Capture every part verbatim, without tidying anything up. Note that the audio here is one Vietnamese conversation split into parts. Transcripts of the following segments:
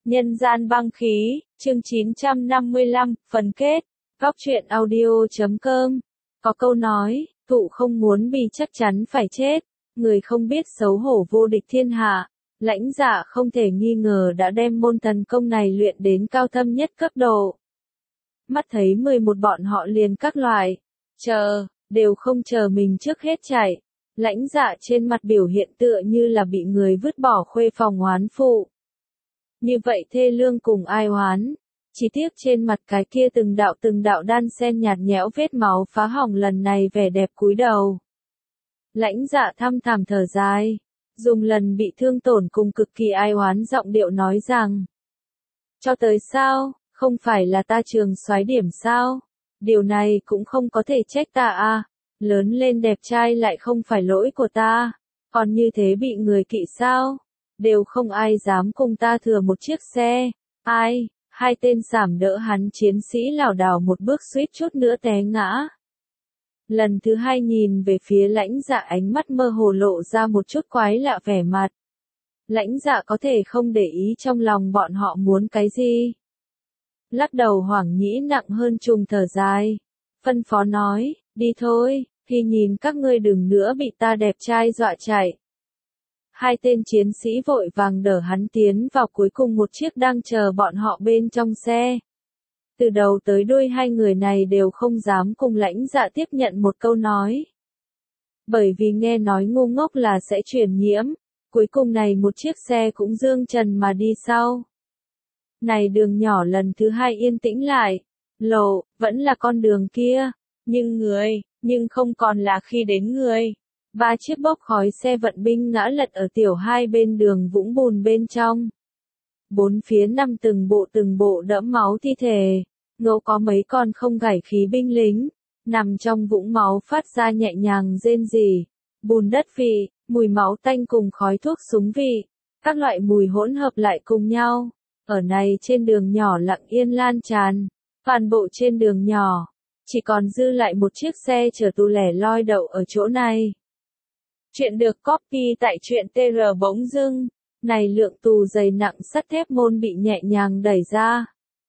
Nhân gian băng khí, chương chín trăm năm mươi lăm, phần kết, góc truyện audio chấm com. Có câu nói, thụ không muốn vì chắc chắn phải chết, người không biết xấu hổ vô địch thiên hạ. Lãnh Dạ không thể nghi ngờ đã đem môn thần công này luyện đến cao thâm nhất cấp độ. Mắt thấy mười một bọn họ liền các loại, chờ, đều không chờ mình trước hết chạy. Lãnh Dạ trên mặt biểu hiện tựa như là bị người vứt bỏ khuê phòng oán phụ. Như vậy thê lương cùng ai oán, chỉ tiếc trên mặt cái kia từng đạo từng đạo đan sen nhạt nhẽo vết máu phá hỏng lần này vẻ đẹp cúi đầu. Lãnh Dạ thăm thẳm thở dài, dùng lần bị thương tổn cùng cực kỳ ai oán giọng điệu nói rằng: cho tới sao, không phải là ta trường soái điểm sao, điều này cũng không có thể trách ta à, lớn lên đẹp trai lại không phải lỗi của ta, còn như thế bị người kỵ sao? Đều không ai dám cùng ta thừa một chiếc xe. Ai, hai tên sảm đỡ hắn chiến sĩ lảo đảo một bước suýt chút nữa té ngã. Lần thứ hai nhìn về phía Lãnh Dạ, ánh mắt mơ hồ lộ ra một chút quái lạ vẻ mặt. Lãnh Dạ có thể không để ý trong lòng bọn họ muốn cái gì. Lắc đầu hoảng nhĩ nặng hơn trùng thở dài. Phân phó nói, đi thôi, thì nhìn các ngươi đừng nữa bị ta đẹp trai dọa chạy. Hai tên chiến sĩ vội vàng đỡ hắn tiến vào cuối cùng một chiếc đang chờ bọn họ bên trong xe. Từ đầu tới đuôi hai người này đều không dám cùng Lãnh Dạ tiếp nhận một câu nói. Bởi vì nghe nói ngu ngốc là sẽ truyền nhiễm, cuối cùng này một chiếc xe cũng dương trần mà đi sau. Này đường nhỏ lần thứ hai yên tĩnh lại, lộ, vẫn là con đường kia, nhưng người, nhưng không còn là khi đến người. Ba chiếc bốc khói xe vận binh ngã lật ở tiểu hai bên đường vũng bùn bên trong. Bốn phía năm từng bộ từng bộ đẫm máu thi thể, ngẫu có mấy con không gảy khí binh lính, nằm trong vũng máu phát ra nhẹ nhàng rên rỉ, bùn đất vị, mùi máu tanh cùng khói thuốc súng vị, các loại mùi hỗn hợp lại cùng nhau, ở này trên đường nhỏ lặng yên lan tràn, toàn bộ trên đường nhỏ, chỉ còn dư lại một chiếc xe chở tù lẻ loi đậu ở chỗ này. Chuyện được copy tại truyện tê rờ bỗng dưng, này lượng tù dày nặng sắt thép môn bị nhẹ nhàng đẩy ra.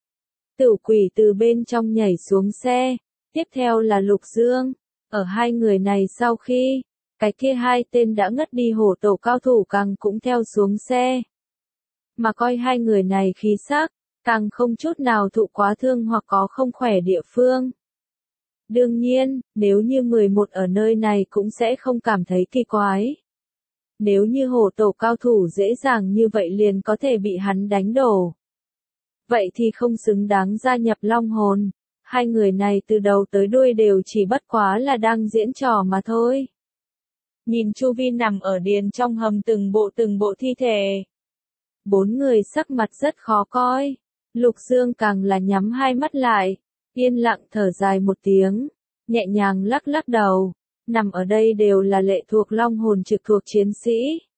Tử Quỷ từ bên trong nhảy xuống xe, tiếp theo là Lục Dương, ở hai người này sau khi, cái kia hai tên đã ngất đi hổ tổ cao thủ càng cũng theo xuống xe. Mà coi hai người này khí sắc, càng không chút nào thụ quá thương hoặc có không khỏe địa phương. Đương nhiên, nếu như mười một ở nơi này cũng sẽ không cảm thấy kỳ quái. Nếu như hổ tổ cao thủ dễ dàng như vậy liền có thể bị hắn đánh đổ. Vậy thì không xứng đáng gia nhập Long Hồn. Hai người này từ đầu tới đuôi đều chỉ bất quá là đang diễn trò mà thôi. Nhìn chu vi nằm ở điền trong hầm từng bộ từng bộ thi thể. Bốn người sắc mặt rất khó coi. Lục Dương càng là nhắm hai mắt lại. Yên lặng thở dài một tiếng, nhẹ nhàng lắc lắc đầu, nằm ở đây đều là lệ thuộc Long Hồn trực thuộc chiến sĩ.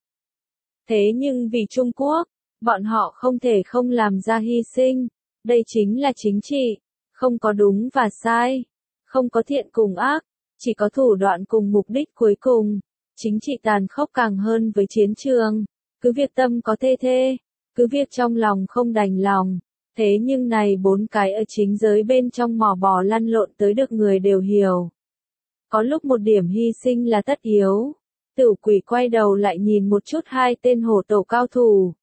Thế nhưng vì Trung Quốc, bọn họ không thể không làm ra hy sinh, đây chính là chính trị, không có đúng và sai, không có thiện cùng ác, chỉ có thủ đoạn cùng mục đích cuối cùng, chính trị tàn khốc càng hơn với chiến trường, cứ việc tâm có thê thê, cứ việc trong lòng không đành lòng. Thế nhưng này bốn cái ở chính giới bên trong mò bò lăn lộn tới được người đều hiểu. Có lúc một điểm hy sinh là tất yếu. Tử Quỷ quay đầu lại nhìn một chút hai tên hổ tổ cao thủ.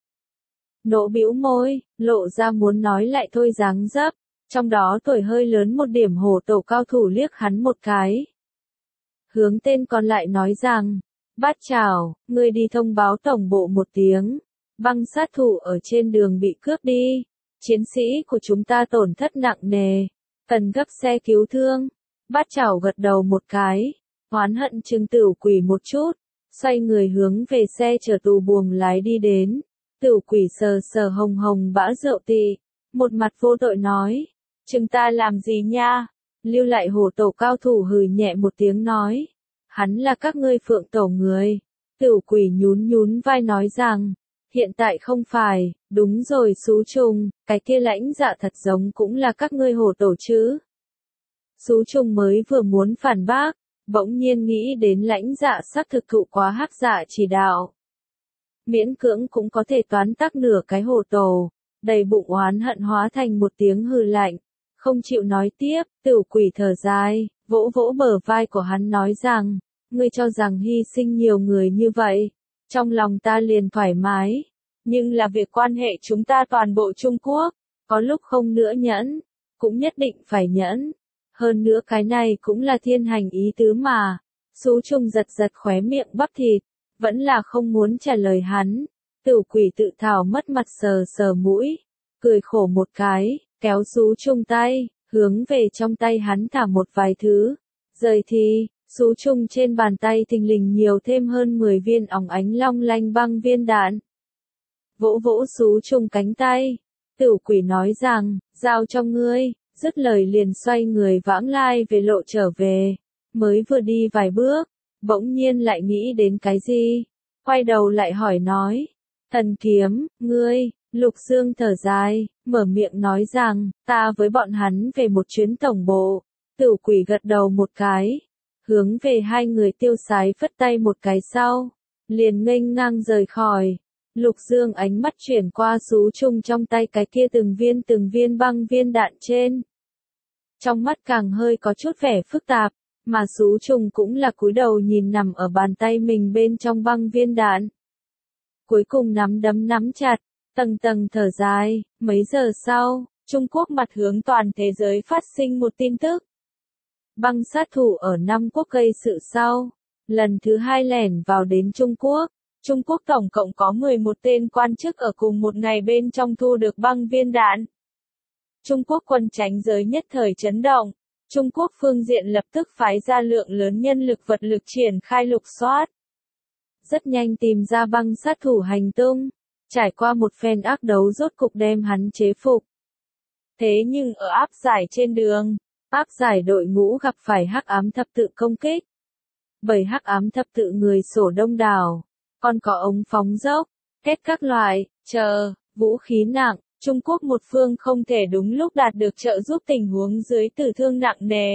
Nộ bĩu môi, lộ ra muốn nói lại thôi dáng dấp. Trong đó tuổi hơi lớn một điểm hổ tổ cao thủ liếc hắn một cái. Hướng tên còn lại nói rằng, Bát Chảo, ngươi đi thông báo tổng bộ một tiếng. Băng sát thủ ở trên đường bị cướp đi. Chiến sĩ của chúng ta tổn thất nặng nề, cần gấp xe cứu thương. Bát Chảo gật đầu một cái, oán hận chừng Tử Quỷ một chút, xoay người hướng về xe chở tù buồng lái đi đến. Tử Quỷ sờ sờ hồng hồng bã rượu tị, một mặt vô tội nói, chừng ta làm gì nha? Lưu lại hổ tổ cao thủ hừ nhẹ một tiếng nói, hắn là các ngươi Phượng Tổ người. Tử Quỷ nhún nhún vai nói rằng, hiện tại không phải, đúng rồi Sú Trùng, cái kia Lãnh Dạ thật giống cũng là các ngươi hổ tổ chứ. Sú Trùng mới vừa muốn phản bác, bỗng nhiên nghĩ đến Lãnh Dạ xác thực thụ quá Hắc Dạ chỉ đạo. Miễn cưỡng cũng có thể toán tác nửa cái hổ tổ, đầy bụng oán hận hóa thành một tiếng hừ lạnh, không chịu nói tiếp. Tửu Quỷ thở dài, vỗ vỗ bờ vai của hắn nói rằng, ngươi cho rằng hy sinh nhiều người như vậy, trong lòng ta liền thoải mái, nhưng là việc quan hệ chúng ta toàn bộ Trung Quốc, có lúc không nữa nhẫn, cũng nhất định phải nhẫn. Hơn nữa cái này cũng là thiên hành ý tứ mà. Sú Trung giật giật khóe miệng bắp thịt, vẫn là không muốn trả lời hắn. Tửu Quỷ tự thảo mất mặt sờ sờ mũi, cười khổ một cái, kéo Sú Trung tay, hướng về trong tay hắn thả một vài thứ. Rời thì, Sú Trung trên bàn tay thình lình nhiều thêm hơn mười viên óng ánh long lanh băng viên đạn. Vỗ vỗ Sú Trung cánh tay, Tửu Quỷ nói rằng, giao cho ngươi, dứt lời liền xoay người vãng lai về lộ trở về. Mới vừa đi vài bước, bỗng nhiên lại nghĩ đến cái gì, quay đầu lại hỏi nói, thần kiếm, ngươi. Lục Dương thở dài, mở miệng nói rằng, ta với bọn hắn về một chuyến tổng bộ. Tửu Quỷ gật đầu một cái, hướng về hai người tiêu sái phất tay một cái sau, liền nghênh ngang rời khỏi. Lục Dương ánh mắt chuyển qua Sú Trung trong tay cái kia từng viên từng viên băng viên đạn trên. Trong mắt càng hơi có chút vẻ phức tạp, mà Sú Trung cũng là cúi đầu nhìn nằm ở bàn tay mình bên trong băng viên đạn. Cuối cùng nắm đấm nắm chặt, tầng tầng thở dài. Mấy giờ sau, Trung Quốc mặt hướng toàn thế giới phát sinh một tin tức. Băng sát thủ ở Nam Quốc gây sự sau, lần thứ hai lẻn vào đến Trung Quốc. Trung Quốc tổng cộng có mười một tên quan chức ở cùng một ngày bên trong thu được băng viên đạn. Trung Quốc quân tránh giới nhất thời chấn động. Trung Quốc phương diện lập tức phái ra lượng lớn nhân lực vật lực triển khai lục soát. Rất nhanh tìm ra băng sát thủ hành tung. Trải qua một phen ác đấu rốt cục đem hắn chế phục. Thế nhưng ở áp giải trên đường, áp giải đội ngũ gặp phải hắc ám thập tự công kích. Bởi hắc ám thập tự người sổ đông đảo, còn có ống phóng dốc, kết các loại, chờ, vũ khí nặng. Trung Quốc một phương không thể đúng lúc đạt được trợ giúp tình huống dưới tử thương nặng nề.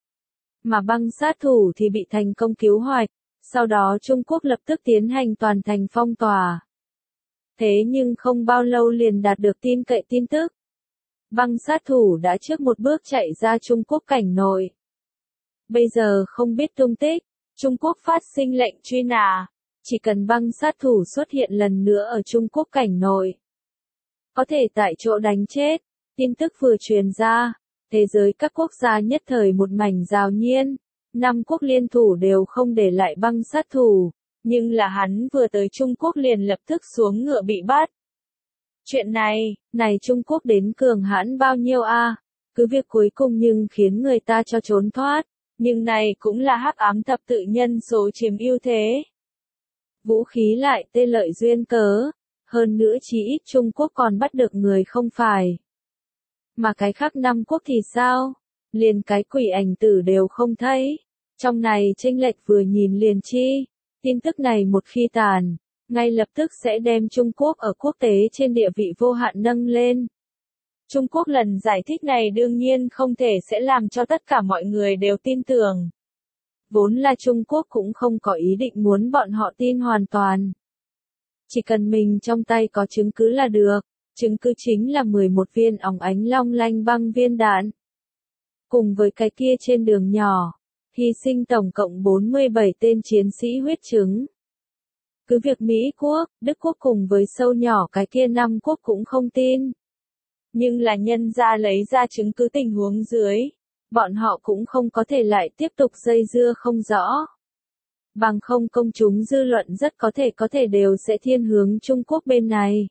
Mà băng sát thủ thì bị thành công cứu hoạch, sau đó Trung Quốc lập tức tiến hành toàn thành phong tỏa. Thế nhưng không bao lâu liền đạt được tin cậy tin tức. Băng sát thủ đã trước một bước chạy ra Trung Quốc cảnh nội. Bây giờ không biết tung tích, Trung Quốc phát sinh lệnh truy nã, chỉ cần băng sát thủ xuất hiện lần nữa ở Trung Quốc cảnh nội, có thể tại chỗ đánh chết. Tin tức vừa truyền ra, thế giới các quốc gia nhất thời một mảnh rào nhiên. Năm quốc liên thủ đều không để lại băng sát thủ, nhưng là hắn vừa tới Trung Quốc liền lập tức xuống ngựa bị bắt. Chuyện này, này Trung Quốc đến cường hãn bao nhiêu a? Cứ việc cuối cùng nhưng khiến người ta cho trốn thoát, nhưng này cũng là hắc ám thập tự nhân số chiếm ưu thế. Vũ khí lại tê lợi duyên cớ. Hơn nữa chí ít Trung Quốc còn bắt được người không phải. Mà cái khác năm quốc thì sao? Liền cái quỷ ảnh tử đều không thấy. Trong này chênh lệch vừa nhìn liền chi. Tin tức này một khi tàn, ngay lập tức sẽ đem Trung Quốc ở quốc tế trên địa vị vô hạn nâng lên. Trung Quốc lần giải thích này đương nhiên không thể sẽ làm cho tất cả mọi người đều tin tưởng. Vốn là Trung Quốc cũng không có ý định muốn bọn họ tin hoàn toàn. Chỉ cần mình trong tay có chứng cứ là được, chứng cứ chính là mười một viên óng ánh long lanh băng viên đạn. Cùng với cái kia trên đường nhỏ, hy sinh tổng cộng bốn mươi bảy tên chiến sĩ huyết chứng. Cứ việc Mỹ Quốc, Đức Quốc cùng với sâu nhỏ cái kia năm quốc cũng không tin. Nhưng là nhân ra lấy ra chứng cứ tình huống dưới, bọn họ cũng không có thể lại tiếp tục dây dưa không rõ. Bằng không công chúng dư luận rất có thể có thể đều sẽ thiên hướng Trung Quốc bên này.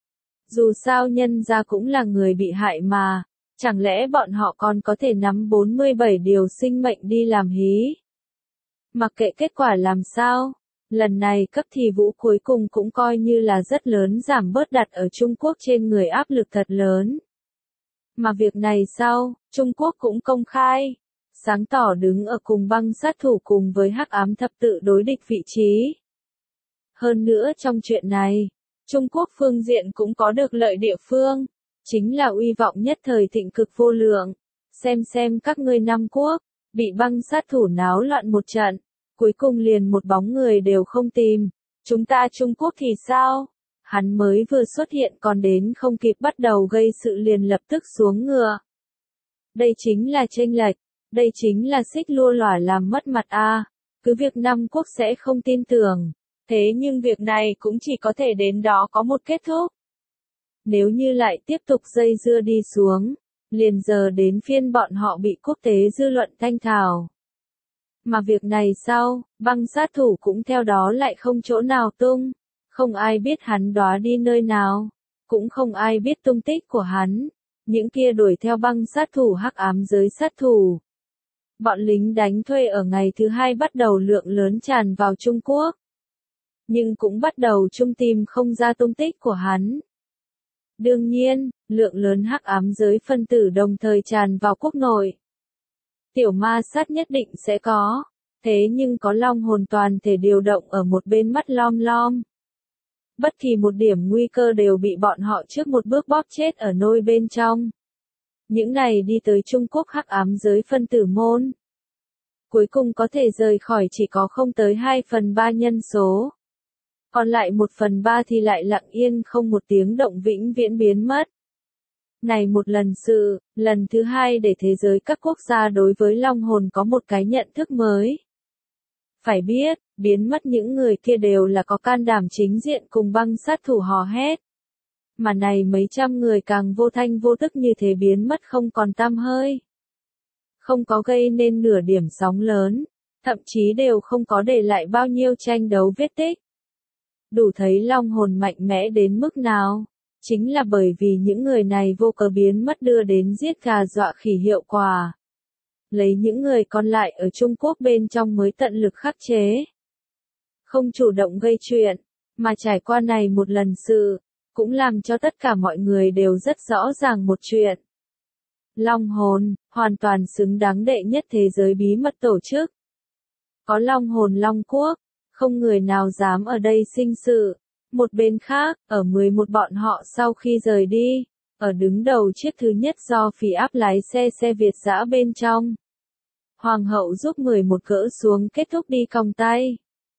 Dù sao nhân ra cũng là người bị hại mà, chẳng lẽ bọn họ còn có thể nắm bốn mươi bảy điều sinh mệnh đi làm hí? Mặc kệ kết quả làm sao, lần này cấp thì vũ cuối cùng cũng coi như là rất lớn giảm bớt đặt ở Trung Quốc trên người áp lực thật lớn. Mà việc này sau, Trung Quốc cũng công khai, sáng tỏ đứng ở cùng băng sát thủ cùng với hắc ám thập tự đối địch vị trí. Hơn nữa trong chuyện này, Trung Quốc phương diện cũng có được lợi địa phương, chính là uy vọng nhất thời thịnh cực vô lượng. Xem xem các ngươi năm quốc, bị băng sát thủ náo loạn một trận, cuối cùng liền một bóng người đều không tìm. Chúng ta Trung Quốc thì sao? Hắn mới vừa xuất hiện còn đến không kịp bắt đầu gây sự liền lập tức xuống ngựa. Đây chính là chênh lệch, đây chính là xích lua lòa làm mất mặt a. Cứ việc Nam Quốc sẽ không tin tưởng, thế nhưng việc này cũng chỉ có thể đến đó có một kết thúc. Nếu như lại tiếp tục dây dưa đi xuống, liền giờ đến phiên bọn họ bị quốc tế dư luận thanh thảo. Mà việc này sau, băng sát thủ cũng theo đó lại không chỗ nào tung, không ai biết hắn đóa đi nơi nào, cũng không ai biết tung tích của hắn, những kia đuổi theo băng sát thủ hắc ám giới sát thủ. Bọn lính đánh thuê ở ngày thứ hai bắt đầu lượng lớn tràn vào Trung Quốc, nhưng cũng bắt đầu chung tìm không ra tung tích của hắn. Đương nhiên, lượng lớn hắc ám giới phân tử đồng thời tràn vào quốc nội. Tiểu ma sát nhất định sẽ có, thế nhưng có long hồn toàn thể điều động ở một bên mắt lom lom. Bất kỳ một điểm nguy cơ đều bị bọn họ trước một bước bóp chết ở nôi bên trong. Những này đi tới Trung Quốc hắc ám giới phân tử môn. Cuối cùng có thể rời khỏi chỉ có không tới hai phần ba nhân số. Còn lại một phần ba thì lại lặng yên không một tiếng động vĩnh viễn biến mất. Này một lần sự, lần thứ hai để thế giới các quốc gia đối với long hồn có một cái nhận thức mới. Phải biết, biến mất những người kia đều là có can đảm chính diện cùng băng sát thủ hò hét. Mà này mấy trăm người càng vô thanh vô tức như thế biến mất không còn tăm hơi. Không có gây nên nửa điểm sóng lớn, thậm chí đều không có để lại bao nhiêu tranh đấu vết tích. Đủ thấy long hồn mạnh mẽ đến mức nào. Chính là bởi vì những người này vô cớ biến mất đưa đến giết gà dọa khỉ hiệu quả. Lấy những người còn lại ở Trung Quốc bên trong mới tận lực khắc chế. Không chủ động gây chuyện, mà trải qua này một lần sự, cũng làm cho tất cả mọi người đều rất rõ ràng một chuyện. Long hồn, hoàn toàn xứng đáng đệ nhất thế giới bí mật tổ chức. Có long hồn Long Quốc, không người nào dám ở đây sinh sự. Một bên khác, ở mười một bọn họ sau khi rời đi, ở đứng đầu chiếc thứ nhất do phỉ áp lái xe xe Việt dã bên trong. Hoàng hậu giúp mười một gỡ xuống kết thúc đi còng tay.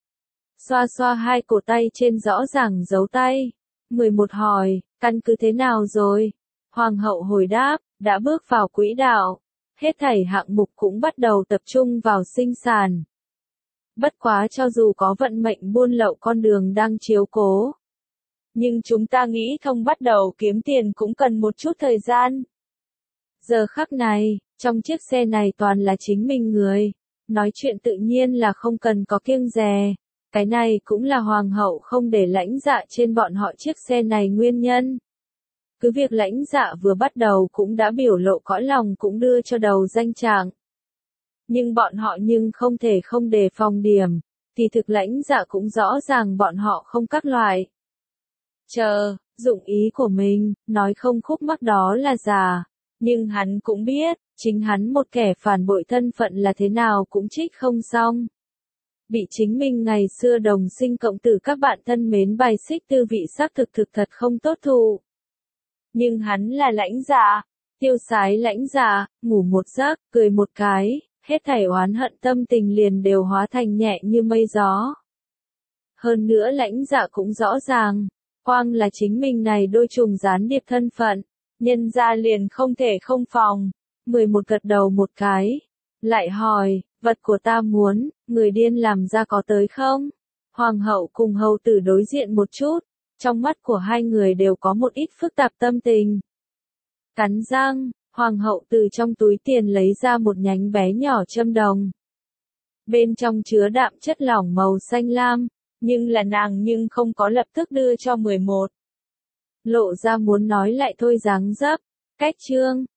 Xoa xoa hai cổ tay trên rõ ràng dấu tay. mười một hỏi, căn cứ thế nào rồi? Hoàng hậu hồi đáp, đã bước vào quỹ đạo. Hết thảy hạng mục cũng bắt đầu tập trung vào sinh sản. Bất quá cho dù có vận mệnh buôn lậu con đường đang chiếu cố. Nhưng chúng ta nghĩ thông bắt đầu kiếm tiền cũng cần một chút thời gian. Giờ khắc này, trong chiếc xe này toàn là chính mình người. Nói chuyện tự nhiên là không cần có kiêng dè. Cái này cũng là hoàng hậu không để lãnh dạ trên bọn họ chiếc xe này nguyên nhân. Cứ việc lãnh dạ vừa bắt đầu cũng đã biểu lộ cõi lòng cũng đưa cho đầu danh trạng. Nhưng bọn họ nhưng không thể không đề phòng điểm, thì thực lãnh dạ cũng rõ ràng bọn họ không các loại. Chờ, dụng ý của mình, nói không khúc mắc đó là giả, nhưng hắn cũng biết, chính hắn một kẻ phản bội thân phận là thế nào cũng trích không xong. Bị chính mình ngày xưa đồng sinh cộng tử các bạn thân mến bài xích tư vị xác thực thực thật không tốt thụ. Nhưng hắn là lãnh dạ, tiêu sái lãnh dạ, ngủ một giấc, cười một cái. Hết thảy oán hận tâm tình liền đều hóa thành nhẹ như mây gió. Hơn nữa lãnh dạ cũng rõ ràng, quang là chính mình này đôi trùng gián điệp thân phận, nhân ra liền không thể không phòng. mười một gật đầu một cái, lại hỏi, vật của ta muốn, người điên làm ra có tới không? Hoàng hậu cùng hầu tử đối diện một chút, trong mắt của hai người đều có một ít phức tạp tâm tình. Cắn răng. Hoàng hậu từ trong túi tiền lấy ra một nhánh bé nhỏ châm đồng. Bên trong chứa đạm chất lỏng màu xanh lam, nhưng là nàng nhưng không có lập tức đưa cho mười một. Lộ ra muốn nói lại thôi dáng dấp, cách chương,